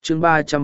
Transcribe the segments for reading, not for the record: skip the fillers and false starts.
chương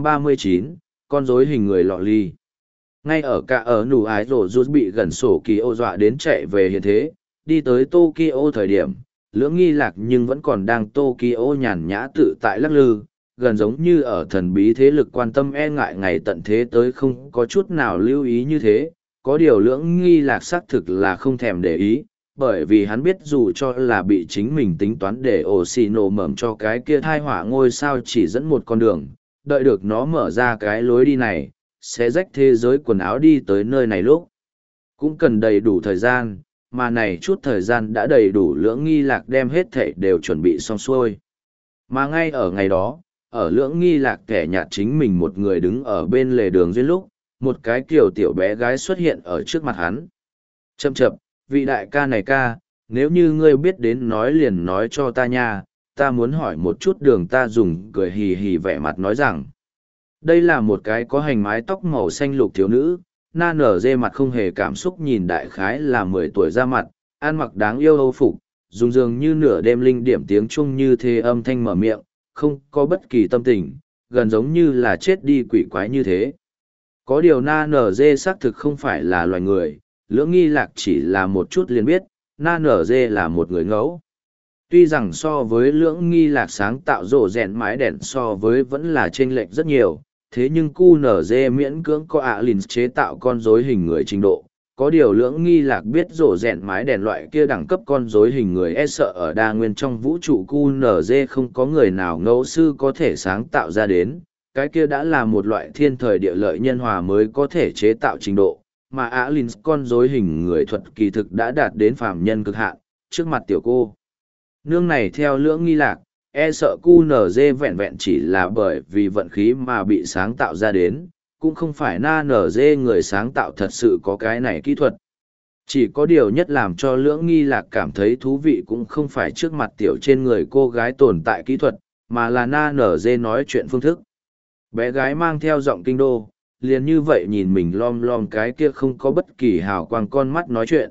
339, con rối hình người lọ ly. Ngay ở cả ở nụ ái rổ rút bị gần sổ kỳ ô dọa đến chạy về hiện thế, đi tới Tokyo thời điểm, lưỡng nghi lạc nhưng vẫn còn đang Tokyo nhàn nhã tự tại lắc lư, gần giống như ở thần bí thế lực quan tâm e ngại ngày tận thế tới không có chút nào lưu ý như thế. Có điều lưỡng nghi lạc xác thực là không thèm để ý, bởi vì hắn biết dù cho là bị chính mình tính toán để ổ xì nổ mầm cho cái kia thai hỏa ngôi sao chỉ dẫn một con đường, đợi được nó mở ra cái lối đi này, sẽ rách thế giới quần áo đi tới nơi này lúc. Cũng cần đầy đủ thời gian, mà này chút thời gian đã đầy đủ lưỡng nghi lạc đem hết thảy đều chuẩn bị xong xuôi. Mà ngay ở ngày đó, ở lưỡng nghi lạc kẻ nhạt chính mình một người đứng ở bên lề đường duyên lúc, một cái kiểu tiểu bé gái xuất hiện ở trước mặt hắn. Chậm chậm, vị đại ca này ca, nếu như ngươi biết đến nói liền nói cho ta nha, ta muốn hỏi một chút đường. Ta dùng cười hì hì vẻ mặt nói rằng, đây là một cái có hành mái tóc màu xanh lục thiếu nữ, na nở dê mặt không hề cảm xúc nhìn đại khái là 10 tuổi ra mặt, ăn mặc đáng yêu âu phục, dùng dường như nửa đêm linh điểm tiếng chuông như thế âm thanh mở miệng, không có bất kỳ tâm tình, gần giống như là chết đi quỷ quái như thế. Có điều na nở dê xác thực không phải là loài người, lưỡng nghi lạc chỉ là một chút liền biết, na nở dê là một người ngẫu. Tuy rằng so với lưỡng nghi lạc sáng tạo rổ rèn mái đèn so với vẫn là chênh lệch rất nhiều, thế nhưng cu nở dê miễn cưỡng có ạ lìn chế tạo con rối hình người trình độ. Có điều lưỡng nghi lạc biết rổ rèn mái đèn loại kia đẳng cấp con rối hình người e sợ ở đa nguyên trong vũ trụ cu nở dê không có người nào ngẫu sư có thể sáng tạo ra đến, cái kia đã là một loại thiên thời địa lợi nhân hòa mới có thể chế tạo trình độ, mà ạ lìn con rối hình người thuật kỳ thực đã đạt đến phàm nhân cực hạn, trước mặt tiểu cô nương này theo lưỡng nghi lạc, e sợ cu nở dê vẹn vẹn chỉ là bởi vì vận khí mà bị sáng tạo ra đến, cũng không phải na nở dê người sáng tạo thật sự có cái này kỹ thuật. Chỉ có điều nhất làm cho lưỡng nghi lạc cảm thấy thú vị cũng không phải trước mặt tiểu trên người cô gái tồn tại kỹ thuật, mà là na nở dê nói chuyện phương thức. Bé gái mang theo giọng kinh đô, liền như vậy nhìn mình lom lom cái kia không có bất kỳ hào quang con mắt nói chuyện.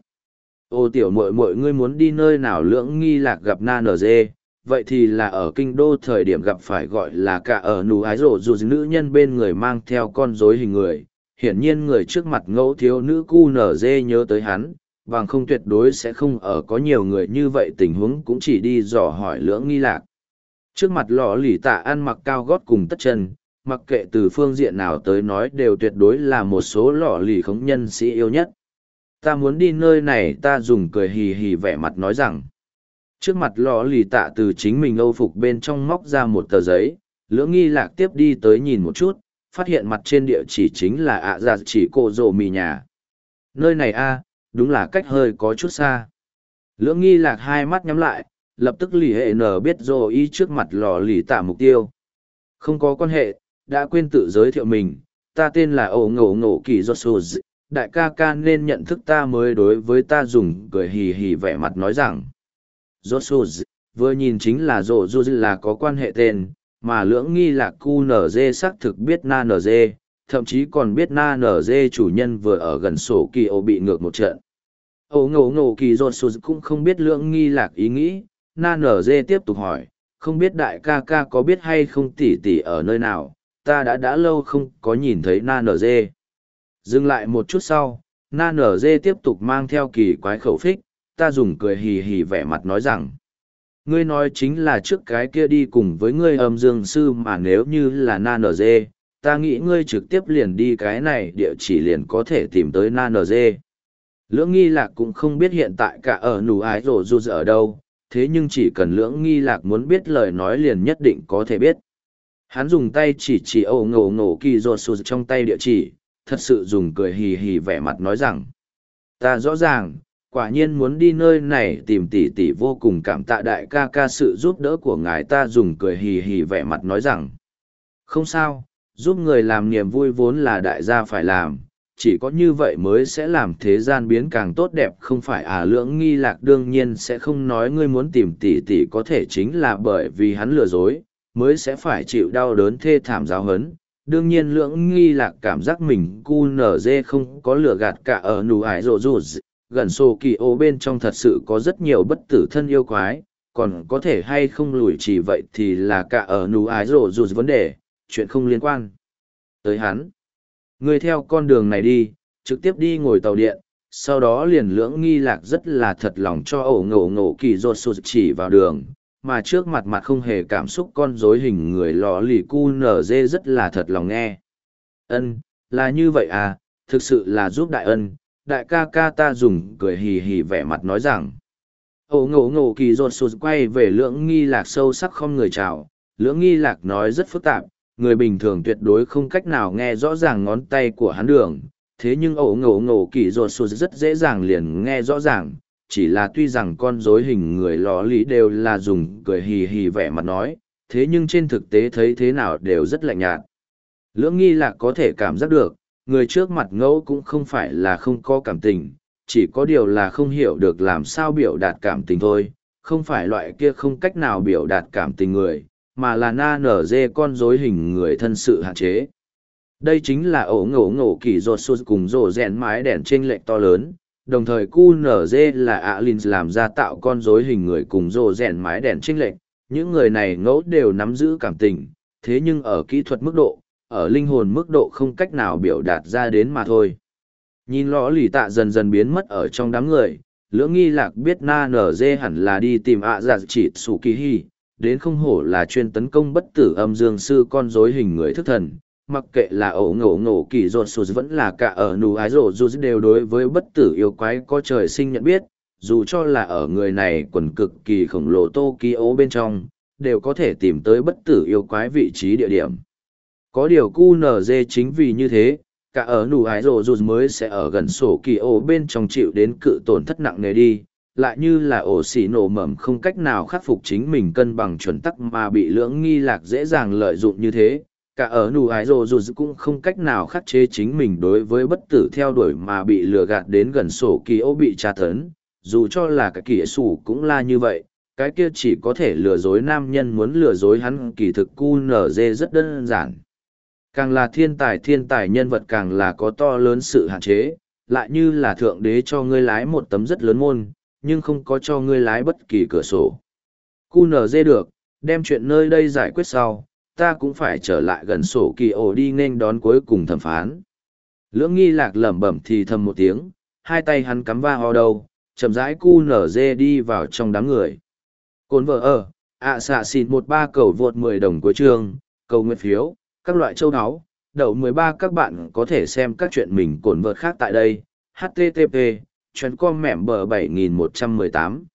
Ô tiểu muội muội ngươi muốn đi nơi nào? Lưỡng nghi lạc gặp na nở dê, vậy thì là ở kinh đô thời điểm gặp phải gọi là cả ở nụ ái rổ dù nữ nhân bên người mang theo con rối hình người. Hiển nhiên người trước mặt ngẫu thiếu nữ cu nở dê nhớ tới hắn, bằng không tuyệt đối sẽ không ở có nhiều người như vậy tình huống cũng chỉ đi dò hỏi lưỡng nghi lạc. Trước mặt lọ lì tạ ăn mặc cao gót cùng tất chân, mặc kệ từ phương diện nào tới nói đều tuyệt đối là một số lọ lì khống nhân sĩ yêu nhất. Ta muốn đi nơi này, ta dùng cười hì hì vẻ mặt nói rằng. Trước mặt lọ lì tạ từ chính mình âu phục bên trong móc ra một tờ giấy, lưỡng nghi lạc tiếp đi tới nhìn một chút, phát hiện mặt trên địa chỉ chính là ạ già chỉ cổ rồ mì nhà. Nơi này a, đúng là cách hơi có chút xa. Lưỡng nghi lạc hai mắt nhắm lại, lập tức lì hệ nở biết rồ y trước mặt lọ lì tạ mục tiêu. Không có quan hệ, đã quên tự giới thiệu mình, ta tên là ổ ngộ ngộ kỳ Joshua, đại ca ca nên nhận thức ta mới đối với ta dùng cười hì hì vẻ mặt nói rằng. Joshua, vừa nhìn chính là rộ du là có quan hệ tên, mà lưỡng nghi lạc cu nở dê xác thực biết na nở dê, thậm chí còn biết na nở dê chủ nhân vừa ở gần sổ kỳ ô bị ngược một trận. Ổ ngộ ngộ kỳ Joshua cũng không biết lưỡng nghi lạc ý nghĩ, na nở dê tiếp tục hỏi, không biết đại ca ca có biết hay không tỉ tỉ ở nơi nào, ta đã lâu không có nhìn thấy na nở dê. Dừng lại một chút sau, na nở dê tiếp tục mang theo kỳ quái khẩu phích, ta dùng cười hì hì vẻ mặt nói rằng. Ngươi nói chính là trước cái kia đi cùng với ngươi âm dương sư, mà nếu như là na nở dê, ta nghĩ ngươi trực tiếp liền đi cái này địa chỉ liền có thể tìm tới na nở dê. Lưỡng nghi lạc cũng không biết hiện tại cả ở nụ ái rổ dù ở đâu, thế nhưng chỉ cần lưỡng nghi lạc muốn biết lời nói liền nhất định có thể biết. Hắn dùng tay chỉ ổ ngộ ngộ kỳ rột sụt trong tay địa chỉ, thật sự dùng cười hì hì vẻ mặt nói rằng. Ta rõ ràng, quả nhiên muốn đi nơi này tìm tỷ tỷ, vô cùng cảm tạ đại ca ca sự giúp đỡ của ngài. Ta dùng cười hì hì vẻ mặt nói rằng. Không sao, giúp người làm niềm vui vốn là đại gia phải làm, chỉ có như vậy mới sẽ làm thế gian biến càng tốt đẹp, không phải à? Lưỡng nghi lạc đương nhiên sẽ không nói ngươi muốn tìm tỷ tỷ có thể chính là bởi vì hắn lừa dối, mới sẽ phải chịu đau đớn thê thảm giáo hấn. Đương nhiên lưỡng nghi lạc cảm giác mình cu nở dê không có lừa gạt cả ở nụ ải rộ rụt, gần sổ kỳ ô bên trong thật sự có rất nhiều bất tử thân yêu quái, còn có thể hay không lùi chỉ vậy thì là cả ở nụ ải rộ rụt vấn đề, chuyện không liên quan tới hắn. Ngươi theo con đường này đi, trực tiếp đi ngồi tàu điện, sau đó liền lưỡng nghi lạc rất là thật lòng cho ổ ngổ ngổ kỳ rột sụt chỉ vào đường, mà trước mặt mặt không hề cảm xúc con rối hình người lò lì cu nở dê rất là thật lòng nghe. Ân, là như vậy à, thực sự là giúp đại ân, đại ca ca ta dùng cười hì hì vẻ mặt nói rằng. Ổ ngổ ngổ kỳ rột sụt quay về lưỡng nghi lạc sâu sắc không người chào, lưỡng nghi lạc nói rất phức tạp, người bình thường tuyệt đối không cách nào nghe rõ ràng ngón tay của hắn đường, thế nhưng ổ ngổ ngổ kỳ rột sụt rất dễ dàng liền nghe rõ ràng, chỉ là tuy rằng con rối hình người lò lì đều là dùng cười hì hì vẻ mặt nói, thế nhưng trên thực tế thấy thế nào đều rất lạnh nhạt. Lưỡng nghi lạc có thể cảm giác được, người trước mặt ngẫu cũng không phải là không có cảm tình, chỉ có điều là không hiểu được làm sao biểu đạt cảm tình thôi, không phải loại kia không cách nào biểu đạt cảm tình người, mà là na nở dê con rối hình người thân sự hạn chế. Đây chính là ổ ngổ ngổ kỳ rột sụt cùng rổ rèn mái đèn chênh lệch to lớn, đồng thời QNZ là Alin làm ra tạo con rối hình người cùng rổ rèn mái đèn chênh lệch, những người này ngẫu đều nắm giữ cảm tình, thế nhưng ở kỹ thuật mức độ, ở linh hồn mức độ không cách nào biểu đạt ra đến mà thôi. Nhìn lõ lì tạ dần dần biến mất ở trong đám người, lưỡng nghi lạc biết na nở dê hẳn là đi tìm ạ giả chỉ sủ kỳ hi, đến không hổ là chuyên tấn công bất tử âm dương sư con rối hình người thức thần, mặc kệ là ổ ngổ ngổ kỳ rột sụt vẫn là cả ở nù ái rổ dù đều đối với bất tử yêu quái có trời sinh nhận biết, dù cho là ở người này quần cực kỳ khổng lồ Tokyo bên trong, đều có thể tìm tới bất tử yêu quái vị trí địa điểm. Có điều QNZ chính vì như thế, cả ở nù ái rổ dù mới sẽ ở gần sổ kỳ ổ bên trong chịu đến cự tổn thất nặng nề đi, lại như là ổ xỉ nổ mầm không cách nào khắc phục chính mình cân bằng chuẩn tắc mà bị lưỡng nghi lạc dễ dàng lợi dụng như thế. Cả ở nù ái rồ dù cũng không cách nào khắc chế chính mình đối với bất tử theo đuổi mà bị lừa gạt đến gần sổ kỳ ô bị tra tấn, dù cho là cái kỹ sủ cũng là như vậy, cái kia chỉ có thể lừa dối nam nhân muốn lừa dối hắn kỳ thực QNZ rất đơn giản. Càng là thiên tài nhân vật càng là có to lớn sự hạn chế, lại như là thượng đế cho ngươi lái một tấm rất lớn môn, nhưng không có cho ngươi lái bất kỳ cửa sổ. QNZ được, đem chuyện nơi đây giải quyết sau, ta cũng phải trở lại gần sổ kỳ ổ đi nên đón cuối cùng thẩm phán. Lưỡng nghi lạc lẩm bẩm thì thầm một tiếng, hai tay hắn cắm va ho đầu, chậm rãi QNZ đi vào trong đám người. Cồn vợ ở, xạ xịt 13 cầu vượt 10 đồng cuối chương, cầu nguyện phiếu, các loại châu áo, đậu 13 các bạn có thể xem các chuyện mình cồn vợt khác tại đây, http, chuyến com mẻm bờ 7118.